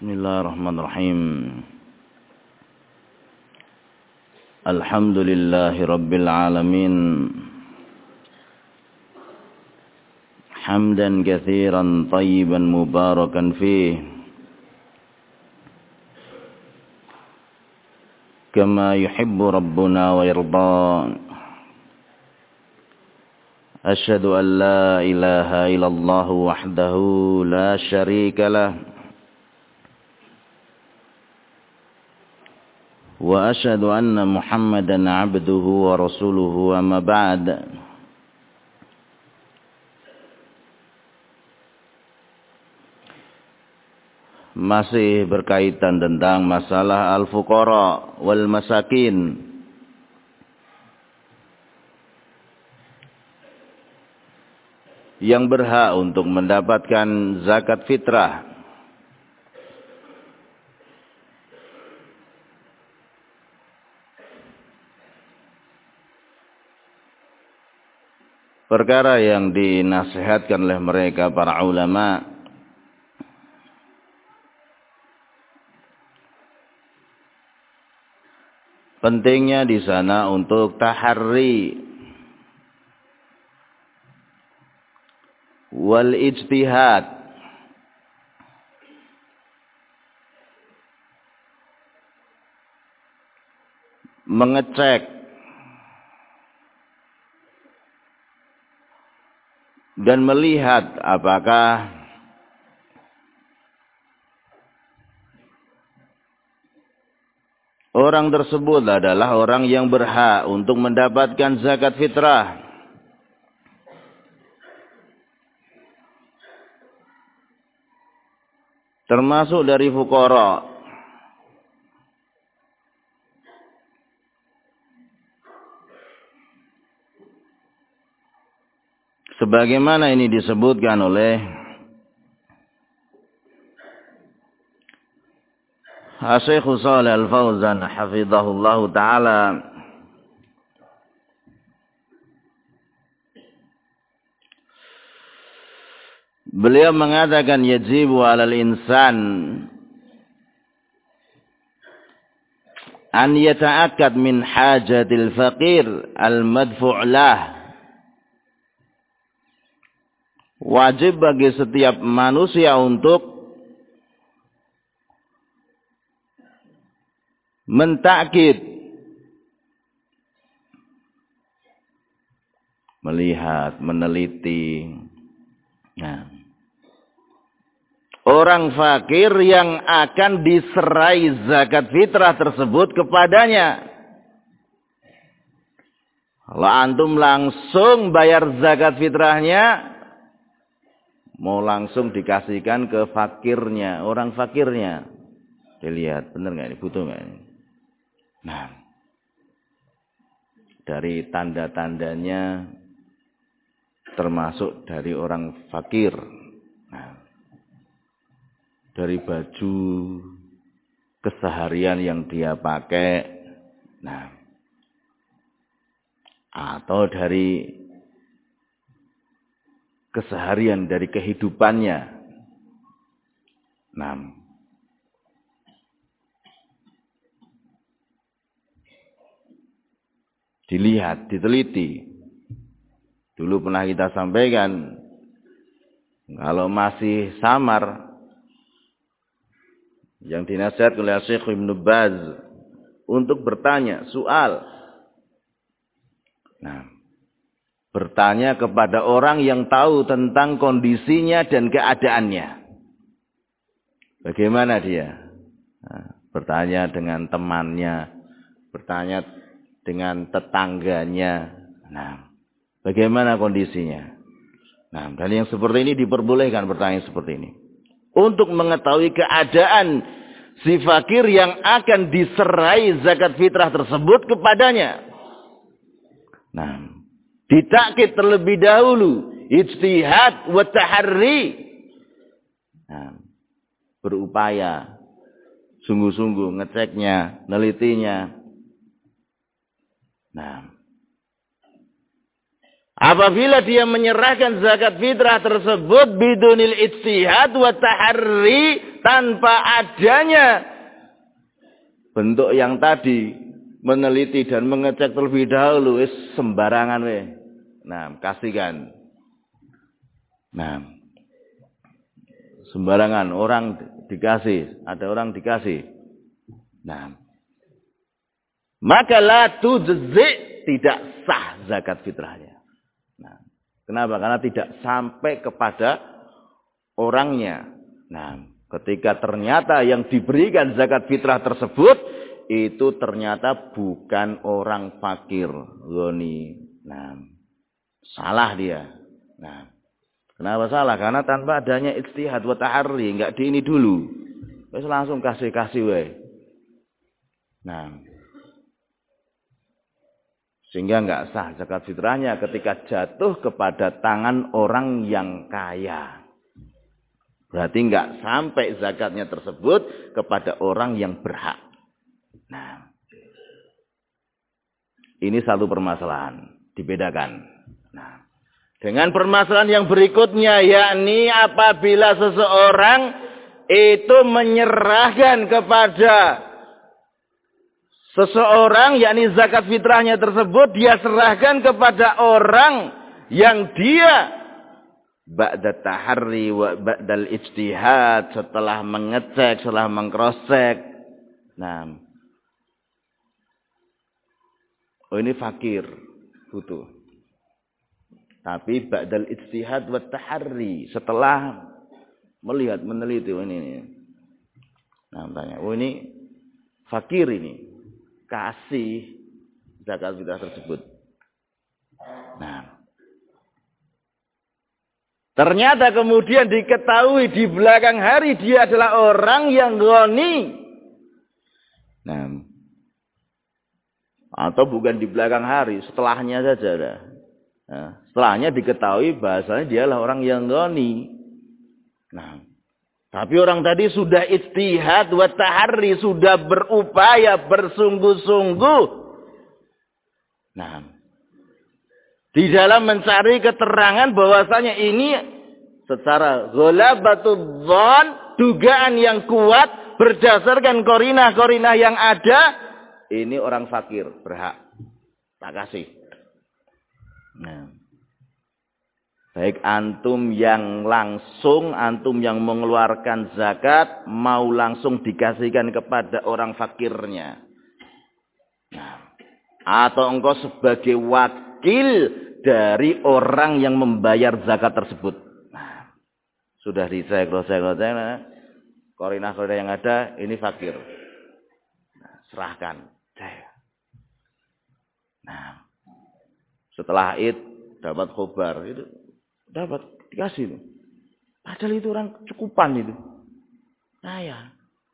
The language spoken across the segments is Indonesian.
Bismillahirrahmanirrahim. Alhamdulillahi Rabbil Alamin. Hamdan katsiran tayyiban mubarakan fih. Kama yuhibbu Rabbuna wa yarda. Asyhadu an la ilaha illallah wahdahu la syarika lah. Wa asyhadu anna Muhammadan abduhu wa rasuluhu amma ba'd. Masih berkaitan tentang masalah al-fuqara wal masakin. Yang berhak untuk mendapatkan zakat fitrah. Perkara yang dinasihatkan oleh mereka para ulama. Pentingnya di sana untuk taharri wal ijtihad. Mengecek dan melihat apakah orang tersebut adalah orang yang berhak untuk mendapatkan zakat fitrah. Termasuk dari fuqara. Sebagaimana ini disebutkan oleh Syekh Shalih Al-Fauzan hafizahullah taala, beliau mengatakan yajibu 'alal insan an yata'akkad min hajatil faqir al-madfu' lah. Wajib bagi setiap manusia untuk mentakkid, melihat, meneliti. Nah, orang fakir yang akan diserai zakat fitrah tersebut kepadanya. Kalau antum langsung bayar zakat fitrahnya, mau langsung dikasihkan ke fakirnya, orang fakirnya. Dilihat, benar nggak ini, butuh nggak ini? Nah, dari tanda-tandanya termasuk dari orang fakir. Nah, dari baju keseharian yang dia pakai. Nah, atau dari keseharian, dari kehidupannya. Nah, dilihat, diteliti. Dulu pernah kita sampaikan, kalau masih samar, yang dinasihat oleh Syekh Ibn Baz untuk bertanya, soal. Nah, bertanya kepada orang yang tahu tentang kondisinya dan keadaannya. Bagaimana dia? Nah, bertanya dengan temannya, bertanya dengan tetangganya. Nah, bagaimana kondisinya? Nah, dan yang seperti ini diperbolehkan bertanya seperti ini. Untuk mengetahui keadaan si fakir yang akan diserai zakat fitrah tersebut kepadanya. Nah, ditakkid terlebih dahulu, ijtihad wa taharri. Nah, berupaya sungguh-sungguh ngeceknya, nelitinya. Nah, Apabila dia menyerahkan zakat fitrah tersebut bidunil ijtihad wa taharri, tanpa adanya bentuk yang tadi, meneliti dan mengecek terlebih dahulu, sembarangan weh. Nah, kasihkan. Nah, sembarangan orang dikasih, ada orang dikasih. Nah, maka la tujzi, tidak sah zakat fitrahnya. Nah, kenapa? Karena tidak sampai kepada orangnya. Nah, ketika ternyata yang diberikan zakat fitrah tersebut itu ternyata bukan orang fakir, ghani. Nah, salah dia. Nah, kenapa salah? Karena tanpa adanya ijtihad wa taharri, enggak di ini dulu. Terus langsung kasih wae. Nah, sehingga enggak sah zakat fitrahnya ketika jatuh kepada tangan orang yang kaya. Berarti enggak sampai zakatnya tersebut kepada orang yang berhak. Nah, ini satu permasalahan, dibedakan. Nah, dengan permasalahan yang berikutnya, yakni apabila seseorang itu menyerahkan kepada seseorang, yakni zakat fitrahnya tersebut dia serahkan kepada orang yang dia ba'da taharri wa ba'dal ijtihad, setelah mengecek, setelah mengcross-check. Nah, oh ini fakir, butuh. Tapi ba'dal ijtihad wa taharri, setelah melihat, meneliti, oh ini. Nah, tanya, oh ini fakir ini. Kasih zakat fitrah tersebut. Nah, ternyata kemudian diketahui di belakang hari dia adalah orang yang ghani. Nah, atau bukan di belakang hari, setelahnya saja. Nah, setelahnya diketahui bahasanya dialah orang yang ghani. Nah, tapi orang tadi sudah ijtihad wa taharri, sudah berupaya bersungguh-sungguh. Nah, di dalam mencari keterangan bahwasanya ini secara ghalabatul dzan, dugaan yang kuat berdasarkan qarinah-qarinah yang ada, ini orang fakir, berhak. Tak kasih. Nah, baik antum yang langsung, antum yang mengeluarkan zakat, mau langsung dikasihkan kepada orang fakirnya. Nah, atau engkau sebagai wakil dari orang yang membayar zakat tersebut. Nah, sudah dicek, nah, qarinah-qarinah yang ada, ini fakir. Nah, serahkan. Nah, setelah Id dapat khobar, itu dapat dikasih itu. Padahal itu orang cukupan itu. Kaya.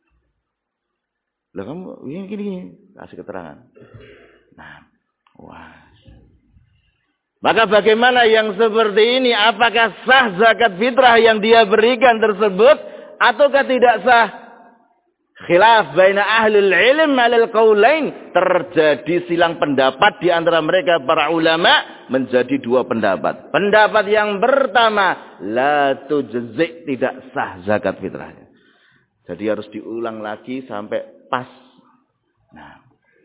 Lah kamu gini kasih keterangan. Nah, wah. Maka bagaimana yang seperti ini? Apakah sah zakat fitrah yang dia berikan tersebut ataukah tidak sah? Khilaf baina ahlul ilm 'alal qaulain, terjadi silang pendapat di antara mereka para ulama menjadi dua pendapat. Pendapat yang pertama, la tujzi, tidak sah zakat fitrahnya. Jadi harus diulang lagi sampai pas. Nah,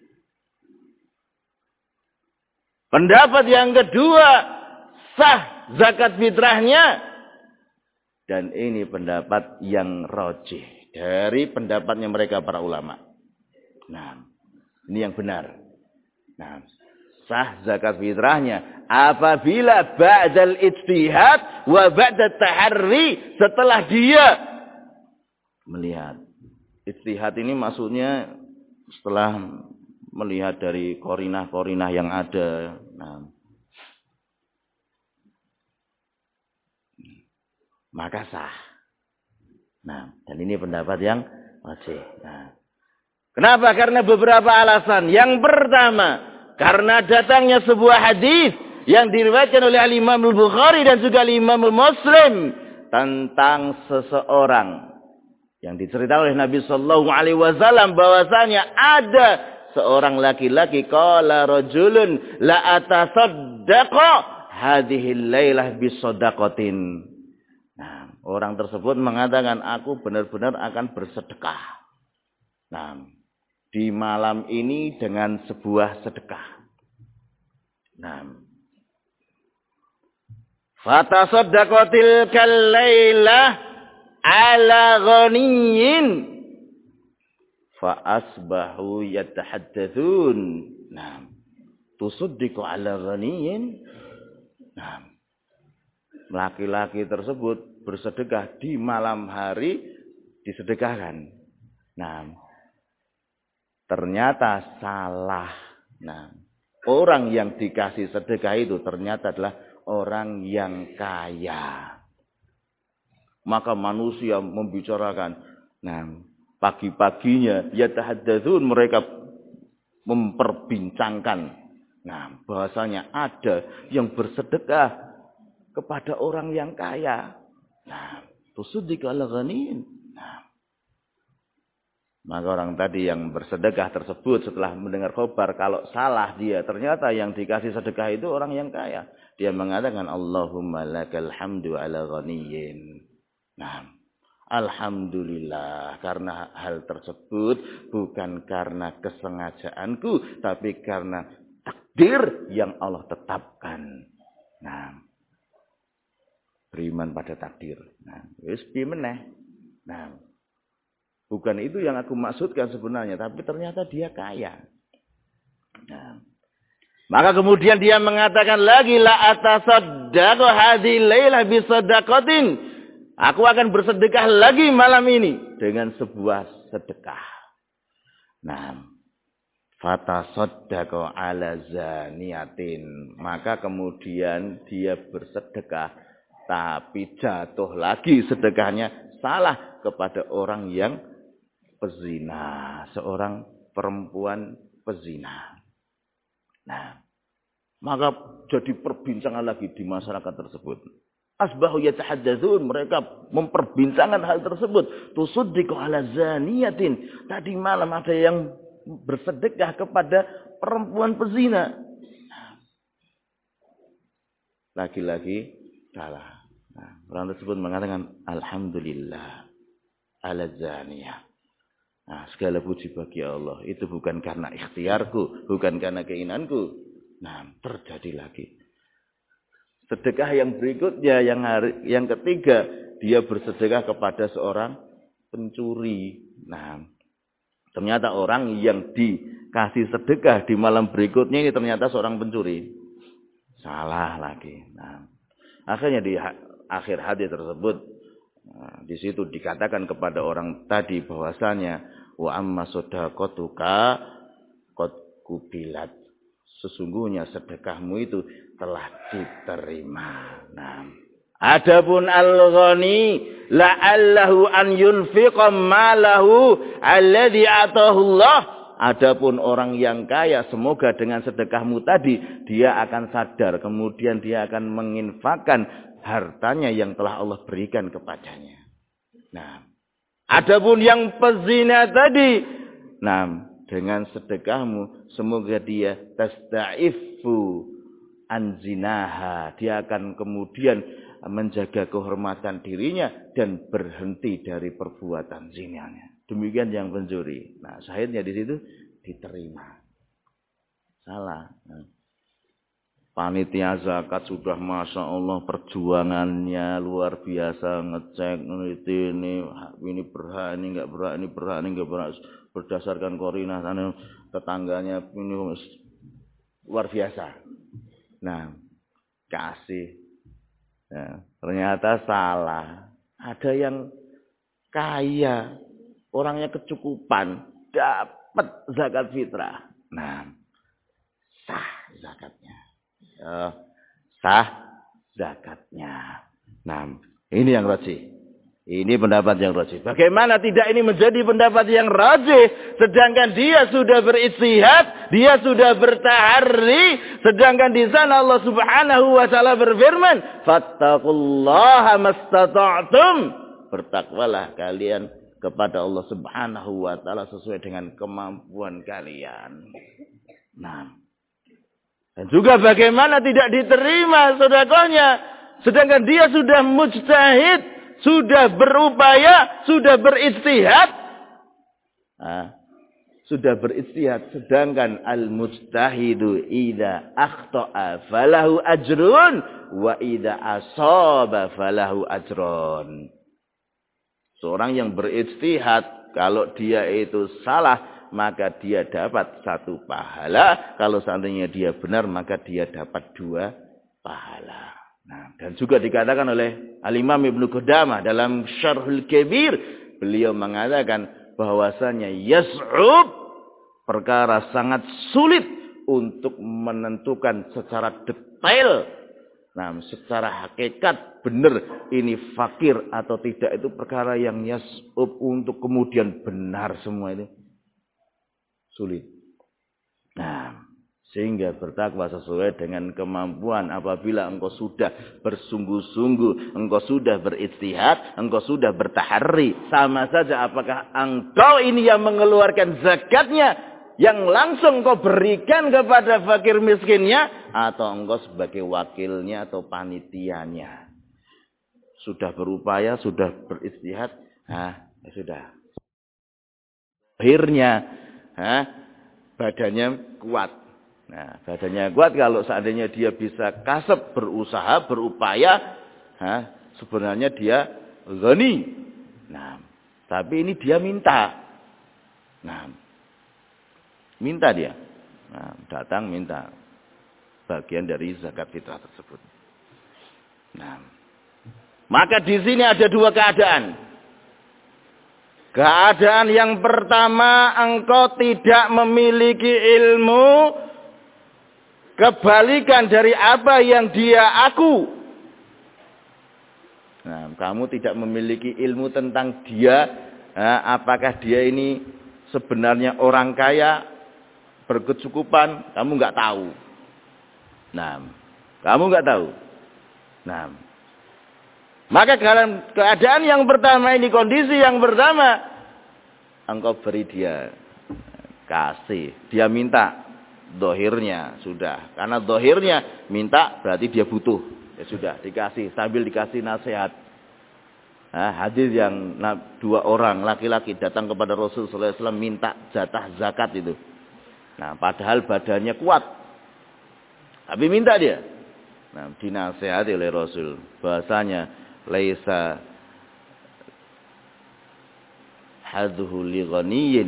pendapat yang kedua, sah zakat fitrahnya, dan ini pendapat yang rajih dari pendapatnya mereka para ulama. Nah, ini yang benar. Nah, sah zakat fitrahnya apabila ba'dal ijtihad wa ba'da taharri, setelah dia melihat. Ijtihad ini maksudnya setelah melihat dari qarinah-qarinah yang ada. Nah, maka sah. Nah, dan ini pendapat yang wajib. Nah, kenapa? Karena beberapa alasan. Yang pertama, karena datangnya sebuah hadis yang diriwayatkan oleh Imam Al-Bukhari dan juga Imam Muslim tentang seseorang yang diceritakan oleh Nabi sallallahu alaihi wasallam bahwasanya ada seorang laki-laki, qala rajulun la atasaddaqa hadhil lailah bisadaqatin. Nah, orang tersebut mengatakan aku benar-benar akan bersedekah. Nah, di malam ini dengan sebuah sedekah. Nah, fatasaddaqatil kalailah ala ghaniyyin fa asbahu yatahaddatsun. Nah, tusaddiqu ala ghaniyyin. Nah, laki-laki tersebut bersedekah di malam hari disedekahkan. Nah, ternyata salah. Nah, orang yang dikasih sedekah itu ternyata adalah orang yang kaya. Maka manusia membicarakan. Nah, pagi-paginya yatahaddatsun, mereka memperbincangkan. Nah, bahasanya ada yang bersedekah kepada orang yang kaya. Nah, tusaddiqu ala ghaniyyin. Nah, maka orang tadi yang bersedekah tersebut setelah mendengar khabar kalau salah dia, ternyata yang dikasih sedekah itu orang yang kaya. Dia mengatakan Allahumma lakal hamdu ala ghaniyyin. Nah, alhamdulillah karena hal tersebut bukan karena kesengajaanku, tapi karena takdir yang Allah tetapkan. Nah, beriman pada takdir. Nah, wis piye meneh. Nah, bukan itu yang aku maksudkan sebenarnya, tapi ternyata dia kaya. Nah, maka kemudian dia mengatakan lagi la atasaddaqu hadhil lailah bisadaqatin. Aku akan bersedekah lagi malam ini dengan sebuah sedekah. Nah, fatasaddaqu ala zaniyatin. Maka kemudian dia bersedekah tapi jatuh lagi sedekahnya salah kepada orang yang pezina, seorang perempuan pezina. Nah, maka jadi perbincangan lagi di masyarakat tersebut. Asbahu yatahaddatsun, mereka memperbincangkan hal tersebut. Tusaddiqu ala zaniyatin. Tadi malam ada yang bersedekah kepada perempuan pezina. Lagi-lagi salah. Nah, orang tersebut mengatakan alhamdulillah ala zaniyah. Nah, segala puji bagi Allah. Itu bukan karena ikhtiarku, bukan karena keinginanku. Nah, terjadi lagi. Sedekah yang berikutnya, yang ketiga, dia bersedekah kepada seorang pencuri. Nah, ternyata orang yang dikasih sedekah di malam berikutnya ini ternyata seorang pencuri. Salah lagi. Nah, akhirnya di akhir hadis tersebut, di situ dikatakan kepada orang tadi bahwasanya wa amma shadaqatuka qad kubilat. Sesungguhnya sedekahmu itu telah diterima. Nah, adapun al-ghani la'allahu an yunfiqa malahu alladhi atahu Allah. Adapun orang yang kaya, semoga dengan sedekahmu tadi dia akan sadar, kemudian dia akan menginfakkan hartanya yang telah Allah berikan kepadanya. Nah, adapun yang pezina tadi, nah, dengan sedekahmu semoga dia tasta'ifu an zinaha, dia akan kemudian menjaga kehormatan dirinya dan berhenti dari perbuatan zinanya. Demikian yang pencuri. Nah, syahidnya di situ diterima. Salah. Nah, panitia zakat sudah masya Allah perjuangannya luar biasa, ngecek ini berhak, ini enggak berhak, ini berhak, ini enggak berhak, berdasarkan koordinasi tetangganya ini luar biasa. Nah, kasih. Nah, ternyata salah. Ada yang kaya, orangnya kecukupan, dapat zakat fitrah. Nah, sah zakatnya. Sah zakatnya. Nah, ini yang rajih. Ini pendapat yang rajih. Bagaimana tidak ini menjadi pendapat yang rajih, sedangkan dia sudah beristihad, dia sudah bertaharri, sedangkan di sana Allah Subhanahu wa taala berfirman, "Fattaqullaha mastata'tum." Bertakwalah kalian kepada Allah Subhanahu wa taala sesuai dengan kemampuan kalian. Nah, Dan juga bagaimana tidak diterima sedekahnya. Sedangkan dia sudah mujtahid, sudah berupaya, sudah berijtihad. Sudah berijtihad. Sedangkan al-mujtahidu idza akhta'a falahu ajrun wa idza asaba falahu ajrun. Seorang yang berijtihad, kalau dia itu salah, maka dia dapat 1 pahala. Kalau seandainya dia benar, maka dia dapat 2 pahala. Nah, dan juga dikatakan oleh Al-Imam Ibnu Qudamah dalam Syarhul Kabir, beliau mengatakan bahwasanya yas'ub, perkara sangat sulit untuk menentukan secara detail. Nah, secara hakikat benar ini fakir atau tidak, itu perkara yang yas'ub untuk kemudian benar semua itu sulit. Nah, sehingga bertakwa sesuai dengan kemampuan. Apabila engkau sudah bersungguh-sungguh, engkau sudah berijtihad, engkau sudah bertaharri, sama saja apakah engkau ini yang mengeluarkan zakatnya yang langsung engkau berikan kepada fakir miskinnya, atau engkau sebagai wakilnya atau panitianya. Sudah berupaya, sudah berijtihad, ya sudah. Akhirnya badannya kuat. Nah, badannya kuat kalau seandainya dia bisa kasab, berusaha, berupaya, sebenarnya dia ghani. Nah, tapi ini dia minta. Nah, minta dia. Nah, datang minta bagian dari zakat fitrah tersebut. Nah, maka di sini ada 2 keadaan. Keadaan yang pertama, engkau tidak memiliki ilmu kebalikan dari apa yang dia aku. Nah, kamu tidak memiliki ilmu tentang dia, apakah dia ini sebenarnya orang kaya, berkecukupan, kamu nggak tahu. Nah, kamu nggak tahu. Nah, maka dalam keadaan yang pertama ini, kondisi yang pertama, engkau beri dia, kasih, dia minta, dohirnya sudah, karena dohirnya minta berarti dia butuh, ya sudah dikasih, sambil dikasih nasihat. Hadis yang 2 orang laki-laki datang kepada Rasul sallallahu alaihi wasallam minta jatah zakat itu. Nah, padahal badannya kuat, tapi minta dia. Nah, dinasihati oleh Rasul bahasanya laisa hadhu li ghaniyin,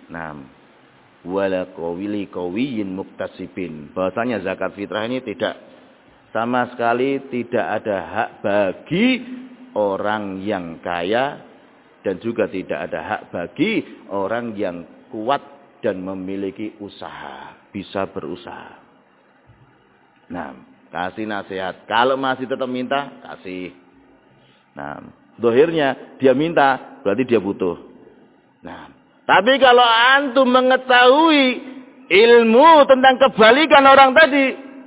wala qawiyyin muktasibin. Bahasanya zakat fitrah ini tidak sama sekali tidak ada hak bagi orang yang kaya, dan juga tidak ada hak bagi orang yang kuat dan memiliki usaha, bisa berusaha. Nah, kasih nasihat. Kalau masih tetap minta, kasih. Nah, dohirnya dia minta, berarti dia butuh. Nah, tapi kalau antum mengetahui ilmu tentang kebalikan orang tadi,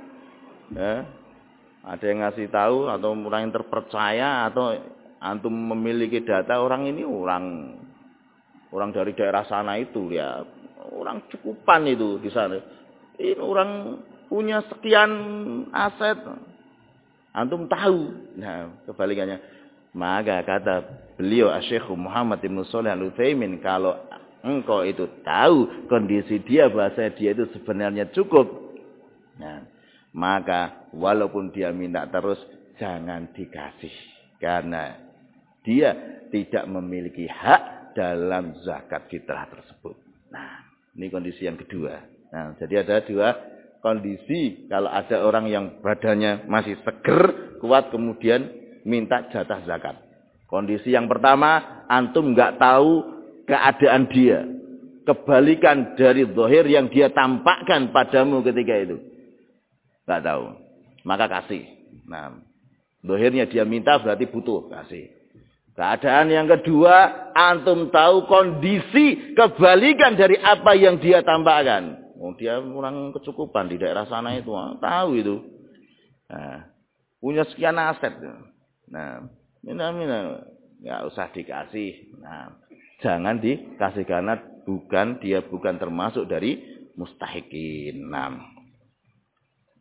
ada yang ngasih tahu, atau orang yang terpercaya, atau antum memiliki data orang ini orang dari daerah sana itu, ya orang cukupan itu di sana. Ini orang punya sekian aset, antum tahu. Nah, kebalikannya. Maka kata beliau Syekh Muhammad Ibn Shalih Al-Utsaimin, kalau engkau itu tahu kondisi dia, bahasa dia itu sebenarnya cukup, nah, maka walaupun dia minta terus, jangan dikasih, karena dia tidak memiliki hak dalam zakat fitrah tersebut. Nah, ini kondisi yang kedua. Nah, jadi ada 2 kondisi. Kalau ada orang yang badannya masih seger, kuat, kemudian minta jatah zakat. Kondisi yang pertama, antum nggak tahu keadaan dia, kebalikan dari zahir yang dia tampakkan padamu ketika itu, nggak tahu, maka kasih. Nah, zahirnya dia minta berarti butuh, kasih. Keadaan yang kedua, antum tahu kondisi kebalikan dari apa yang dia tampakkan. Oh, dia kurang kecukupan di daerah sana itu, tahu itu. Nah, punya sekian aset. Nah, nggak usah dikasih. Nah, jangan dikasih karena dia bukan termasuk dari mustahikin. Nah,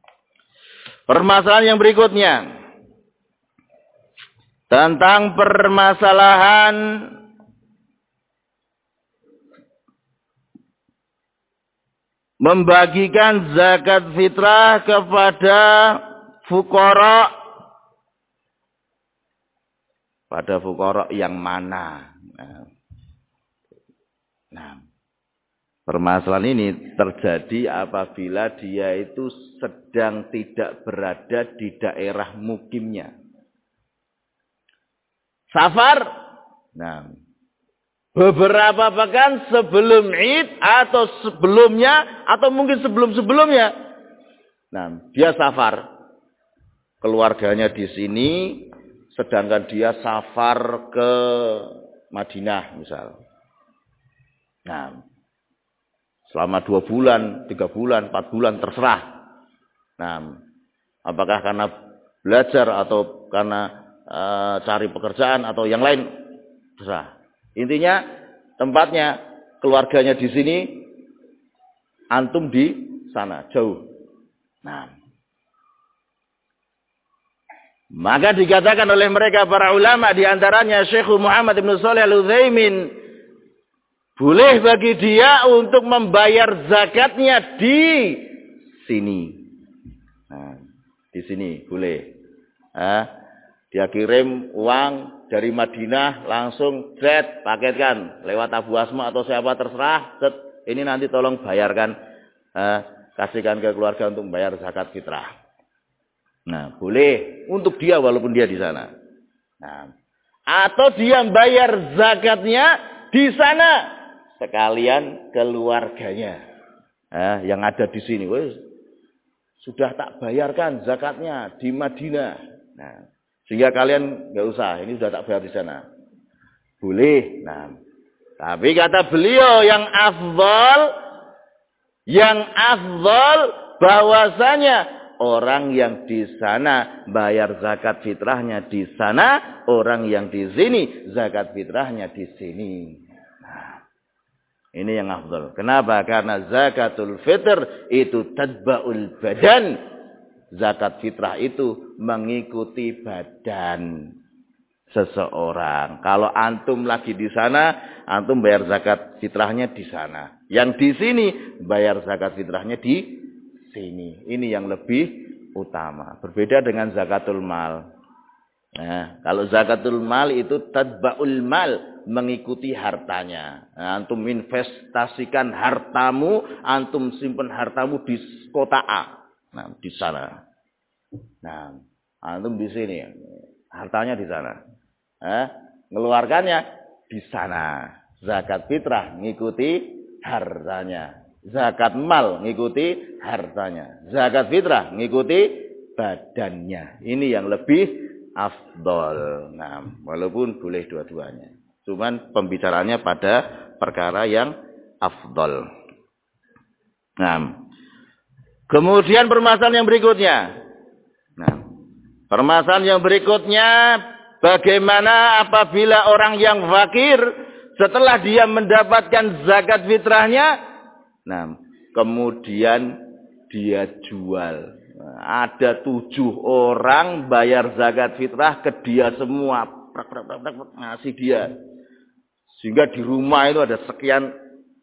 Permasalahan yang berikutnya tentang permasalahan membagikan zakat fitrah kepada fuqara. Pada fuqara yang mana? Nah, permasalahan ini terjadi apabila dia itu sedang tidak berada di daerah mukimnya. Safar. Nah, beberapa pekan sebelum Id atau sebelumnya atau mungkin sebelum-sebelumnya. Nah, dia safar. Keluarganya di sini, sedangkan dia safar ke Madinah misal. Nah, selama 2 bulan, 3 bulan, 4 bulan terserah. Nah, apakah karena belajar atau karena cari pekerjaan atau yang lain, terserah. Intinya tempatnya, keluarganya di sini, antum di sana, jauh. Nah, maka dikatakan oleh mereka para ulama, diantaranya Syekh Muhammad Ibn Shalih Al-Utsaimin, boleh bagi dia untuk membayar zakatnya di sini. Nah, di sini boleh. Dia kirim uang dari Madinah langsung paketkan lewat Abu Asma atau siapa terserah. Ini nanti tolong bayarkan, kasihkan ke keluarga untuk membayar zakat fitrah. Nah, boleh untuk dia walaupun dia di sana. Nah, atau dia bayar zakatnya di sana sekalian keluarganya yang ada di sini. Sudah tak bayarkan zakatnya di Madinah. Nah, sehingga kalian nggak usah, ini sudah tak bayar di sana. Boleh. Nah, tapi kata beliau yang afdal bahwasanya orang yang di sana bayar zakat fitrahnya di sana, orang yang di sini zakat fitrahnya di sini. Nah, ini yang afdal. Kenapa? Karena zakatul fitr itu tadba'ul badan. Zakat fitrah itu mengikuti badan seseorang. Kalau antum lagi di sana, antum bayar zakat fitrahnya di sana. Yang di sini bayar zakat fitrahnya di sini. Ini yang lebih utama. Berbeda dengan zakatul mal. Nah, kalau zakatul mal itu tadba'ul mal, mengikuti hartanya. Nah, antum investasikan hartamu, antum simpan hartamu di kota A. Nah, di sana. Nah, antum di sini, hartanya di sana. Ngeluarkannya di sana. Zakat fitrah ngikuti hartanya. Zakat mal ngikuti hartanya. Zakat fitrah ngikuti badannya. Ini yang lebih afdol. Nah, walaupun boleh dua-duanya. Cuman pembicaraannya pada perkara yang afdol. Nah, kemudian permasalahan yang berikutnya. Nah, permasalahan yang berikutnya, bagaimana apabila orang yang fakir setelah dia mendapatkan zakat fitrahnya, nah, kemudian dia jual. Nah, ada 7 orang bayar zakat fitrah ke dia semua, ngasih dia. Sehingga di rumah itu ada sekian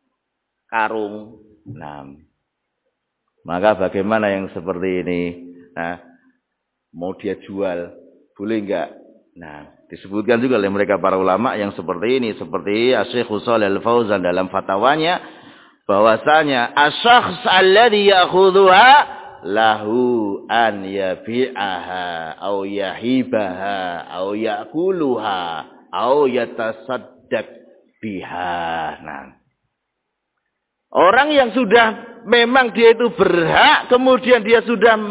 karung. Nah, maka bagaimana yang seperti ini? Nah, mau dia jual, boleh enggak? Nah, disebutkan juga oleh mereka para ulama yang seperti ini. Seperti Syekh Shalih Al-Fauzan dalam fatwanya, bahwasanya asy-syakhs alladzi ya'khudhuha lahu an yabi'aha aw yahibaha aw ya'kuluha aw yatasaddaq biha. Nah, orang yang sudah memang dia itu berhak, kemudian dia sudah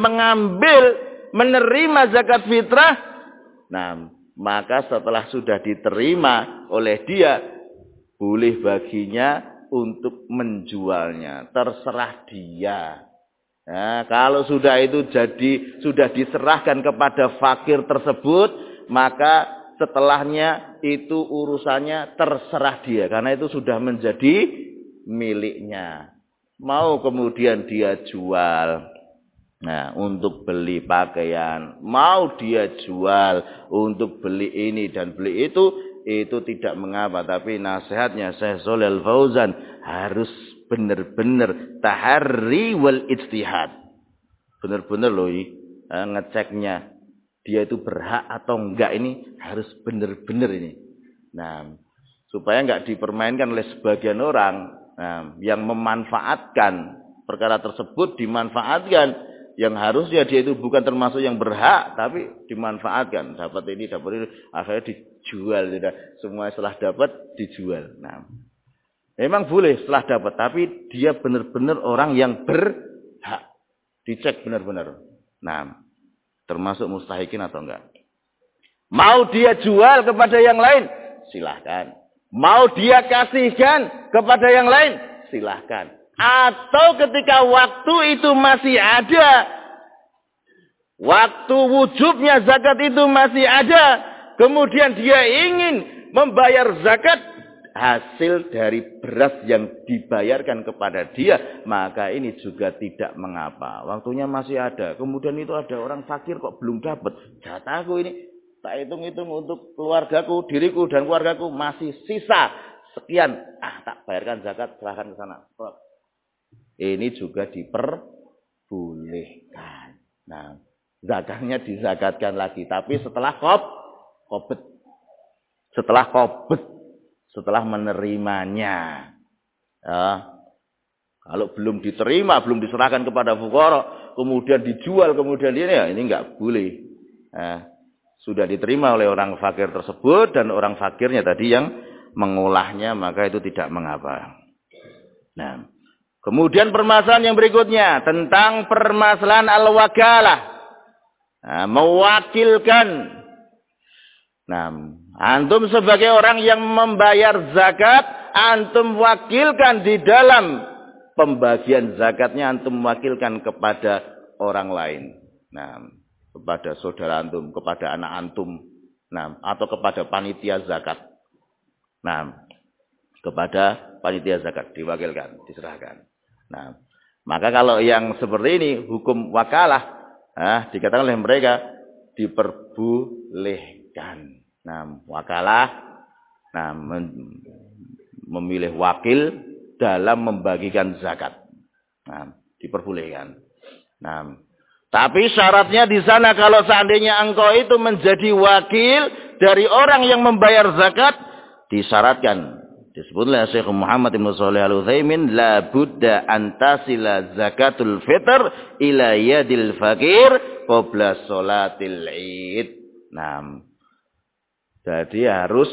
menerima zakat fitrah. Nah, maka setelah sudah diterima oleh dia, boleh baginya untuk menjualnya. Terserah dia. Nah, kalau sudah itu sudah diserahkan kepada fakir tersebut, maka setelahnya itu urusannya terserah dia. Karena itu sudah menjadi miliknya. Mau kemudian dia jual, Nah, untuk beli pakaian, mau dia jual, untuk beli ini dan beli itu tidak mengapa. Tapi nasihatnya Syekh Shalih Al Fauzan harus benar-benar taharri wal ijtihad. Benar-benar loh ngeceknya dia itu berhak atau enggak, ini harus benar-benar ini. Nah, supaya enggak dipermainkan oleh sebagian orang yang memanfaatkan perkara tersebut, dimanfaatkan. Yang harusnya dia itu bukan termasuk yang berhak, tapi dimanfaatkan. Dapat ini, akhirnya dijual. Semua setelah dapat, dijual. Nah, memang boleh setelah dapat, tapi dia benar-benar orang yang berhak. Dicek benar-benar. Nah, termasuk mustahikin atau enggak. Mau dia jual kepada yang lain, silahkan. Mau dia kasihkan kepada yang lain, silahkan. Atau ketika waktu itu masih ada, waktu wujubnya zakat itu masih ada, kemudian dia ingin membayar zakat hasil dari beras yang dibayarkan kepada dia, maka ini juga tidak mengapa. Waktunya masih ada, kemudian itu ada orang fakir kok belum dapat, jatahku ini tak hitung-hitung untuk keluargaku, diriku dan keluargaku masih sisa sekian, tak bayarkan zakat, serahkan ke sana. Ini juga diperbolehkan. Nah, zakatnya dizakatkan lagi, tapi setelah qobet. Setelah menerimanya. Ya. Kalau belum diterima, belum diserahkan kepada fuqara, kemudian dijual, kemudian ini enggak boleh. Sudah diterima oleh orang fakir tersebut, dan orang fakirnya tadi yang mengolahnya, maka itu tidak mengapa. Nah, kemudian permasalahan yang berikutnya tentang permasalahan al-wakalah. Nah, mewakilkan. Nah, antum sebagai orang yang membayar zakat, antum wakilkan di dalam pembagian zakatnya, antum wakilkan kepada orang lain. Nah, kepada saudara antum, kepada anak antum. Nah, atau kepada panitia zakat. Nah, kepada panitia zakat diwakilkan, diserahkan. Nah, maka kalau yang seperti ini hukum wakalah, dikatakan oleh mereka diperbolehkan. Nah, wakalah, memilih wakil dalam membagikan zakat. Nah, diperbolehkan. Nah, tapi syaratnya di sana kalau seandainya engkau itu menjadi wakil dari orang yang membayar zakat, disyaratkan. Disebutlah Syekh Muhammad Ibn Shalih Al-Utsaimin, la budda antasila zakatul fitr ila yadil fakir qabla sholatil id. Nah, jadi harus,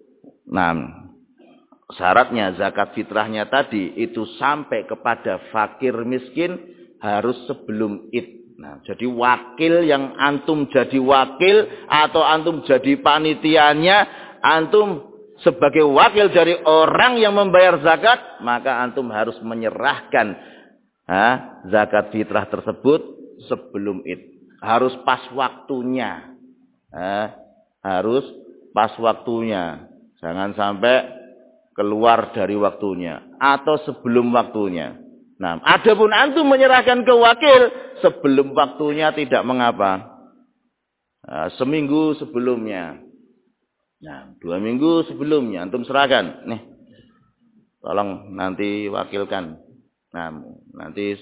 syaratnya zakat fitrahnya tadi itu sampai kepada fakir miskin harus sebelum id. Nah, jadi wakil yang antum jadi wakil atau antum jadi panitianya, antum sebagai wakil dari orang yang membayar zakat, maka antum harus menyerahkan zakat fitrah tersebut sebelum id. Harus pas waktunya. Harus pas waktunya. Jangan sampai keluar dari waktunya atau sebelum waktunya. Nah, adapun antum menyerahkan ke wakil sebelum waktunya tidak mengapa. Seminggu sebelumnya. Nah, 2 minggu sebelumnya antum serahkan. Nih, tolong nanti wakilkan. Nah, nanti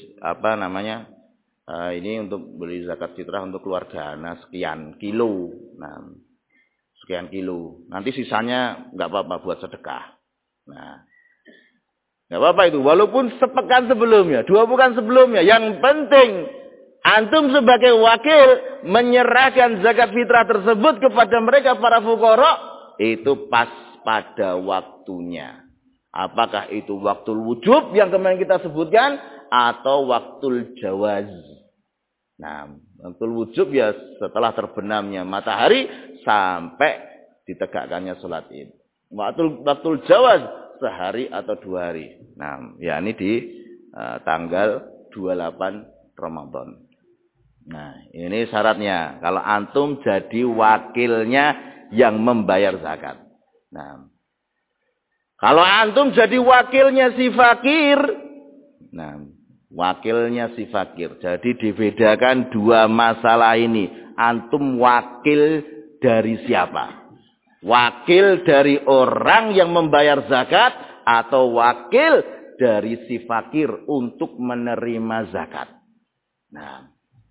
ini untuk beli zakat fitrah untuk keluarga. Nah, sekian kilo. Nah, sekian kilo. Nanti sisanya nggak apa-apa buat sedekah. Nah, nggak apa-apa itu. Walaupun sepekan sebelumnya, 2 pekan sebelumnya. Yang penting antum sebagai wakil menyerahkan zakat fitrah tersebut kepada mereka para fuqara. Itu pas pada waktunya. Apakah itu waktul wujub yang kemarin kita sebutkan atau waktul jawaz. Nah, waktul wujub ya setelah terbenamnya matahari sampai ditegakkannya sholat id. Waktul jawaz sehari atau 2 hari. Nah, ya ini di tanggal 28 Ramadan. Nah, ini syaratnya. Kalau antum jadi wakilnya yang membayar zakat. Nah, kalau antum jadi wakilnya si fakir, nah, wakilnya si fakir. Jadi dibedakan dua masalah ini. Antum wakil dari siapa? Wakil dari orang yang membayar zakat atau wakil dari si fakir untuk menerima zakat. Nah,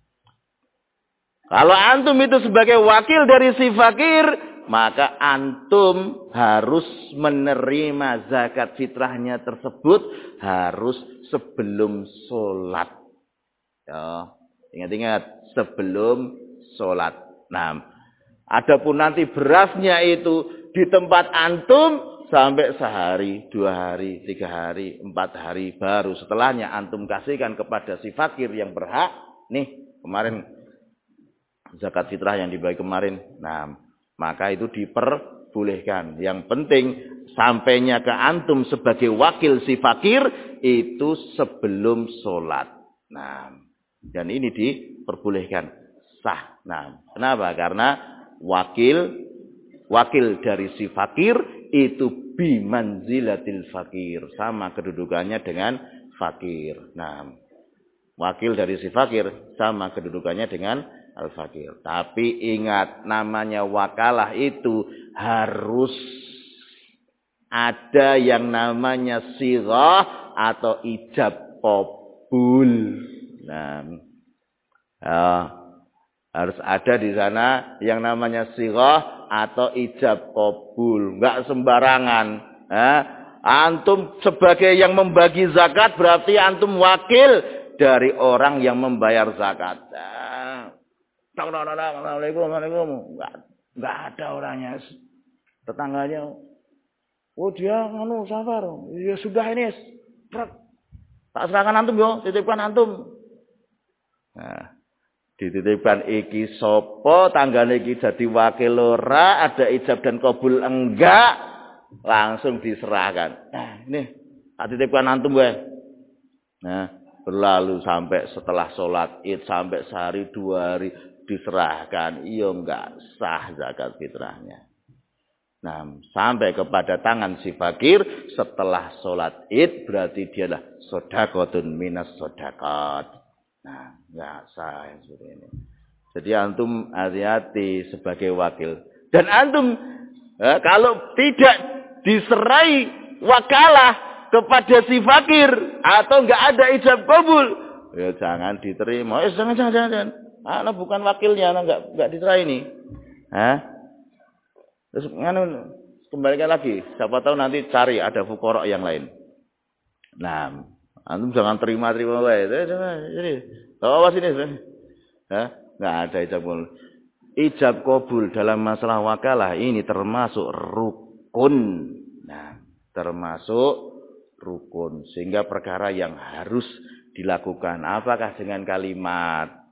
kalau antum itu sebagai wakil dari si fakir, maka antum harus menerima zakat fitrahnya tersebut harus sebelum sholat. Ya, ingat-ingat sebelum sholat. Nah, adapun nanti berasnya itu di tempat antum sampai sehari, 2 hari, 3 hari, 4 hari baru setelahnya antum kasihkan kepada si fakir yang berhak. Nih kemarin zakat fitrah yang dibagi kemarin. Nah, maka itu diperbolehkan. Yang penting sampainya ke antum sebagai wakil si fakir itu sebelum sholat. Nah, dan ini diperbolehkan sah. Nah, kenapa? Karena wakil dari si fakir itu bimanzilatil fakir, sama kedudukannya dengan fakir. Nah, wakil dari si fakir sama kedudukannya dengan al-fakir. Tapi ingat, namanya wakalah itu harus ada yang namanya sirah atau ijab qabul. Nah, harus ada di sana yang namanya sirah atau ijab qabul. Enggak sembarangan. Antum sebagai yang membagi zakat berarti antum wakil dari orang yang membayar zakat. Assalamualaikum. Enggak ada orangnya. Tetangganya, oh dia safar. Ya sudah ini. Tak serahkan antum yo, titipkan antum. Nah, dititipkan iki sopo, tanggane iki jadi wakil ora, ada ijab dan qabul enggak, langsung diserahkan. Nah, ini tak titipkan antum gue. Nah, berlalu sampai setelah sholat Id sampai sehari 2 hari diserahkan, iya enggak sah zakat fitrahnya. Nah, sampai kepada tangan si fakir setelah sholat Id berarti dialah sodakotun minas sodakat. Nah, enggak sah seperti ini. Jadi antum hati-hati sebagai wakil. Dan antum kalau tidak diserai wakalah kepada si fakir atau enggak ada ijab qabul, ya jangan diterima. Jangan. Anak bukan wakilnya, anak enggak diserai ini. Terus kembalikan lagi. Siapa tahu nanti cari ada fuqara yang lain. Nah, antum jangan terima wae. Jadi, awas ini. Enggak ada ijab qabul. Ijab qabul dalam masalah wakalah ini termasuk rukun. Nah, termasuk rukun sehingga perkara yang harus dilakukan. Apakah dengan kalimat?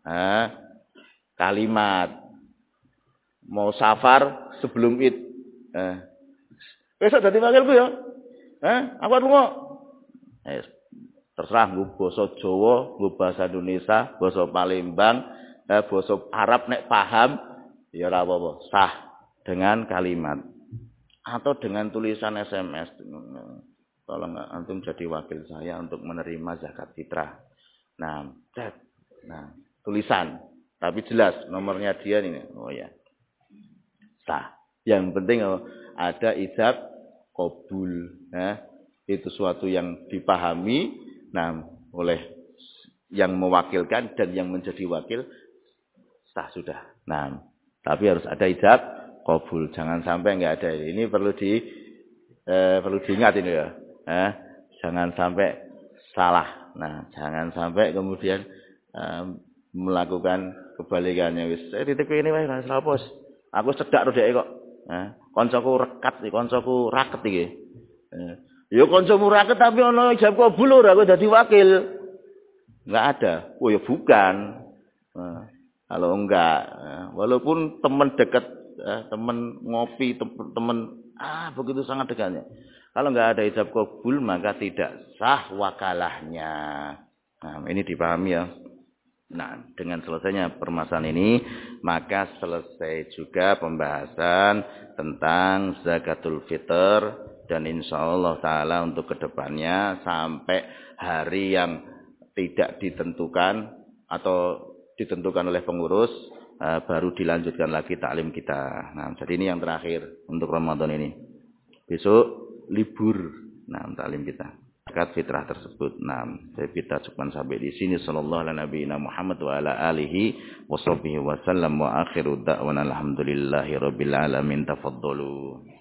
Kalimat mau safar sebelum Id. Besok dadi wakilku ya. Aku lunga. Terserah nggo basa Jawa, nggo bahasa Indonesia, basa Palembang, basa Arab nek paham ya ora apa-apa, sah dengan kalimat atau dengan tulisan SMS. Tolong antum jadi wakil saya untuk menerima zakat fitrah. Nah, tulisan tapi jelas nomornya dia ini. Oh ya. Sah. Yang penting ada ijab qabul. Itu suatu yang dipahami oleh yang mewakilkan dan yang menjadi wakil sah sudah. Nah, tapi harus ada ijab qabul. Jangan sampai enggak ada. Ini perlu diingat ini ya. Jangan sampai salah. Nah, jangan sampai kemudian melakukan kebalikannya. Wis titip ini wae ora hapus. Aku cedak ro dhek kok. Kancaku rekat iki, kancaku raket iki. Ya kancamu raket tapi ana ijab qabul ora kok dadi wakil. Enggak ada. Oh ya bukan. Kalau enggak, walaupun teman dekat, teman ngopi, teman begitu sangat dekatnya. Kalau enggak ada ijab qabul maka tidak sah wakalahnya. Nah, ini dipahami ya. Nah, dengan selesainya permasalahan ini, maka selesai juga pembahasan tentang zakatul fitr dan insyaallah taala untuk kedepannya sampai hari yang tidak ditentukan atau ditentukan oleh pengurus, baru dilanjutkan lagi taklim kita. Nah, jadi ini yang terakhir untuk Ramadan ini. Besok libur, nah taklim kita. Zakat fitrah tersebut. Nah, saya kita cukupkan sampai di sini. Sallallahu ala nabiyina Muhammad wa ala alihi wa sahbihi wa sallam wa akhiru da'wana alhamdulillahi rabbil alamin. Tafaddalu.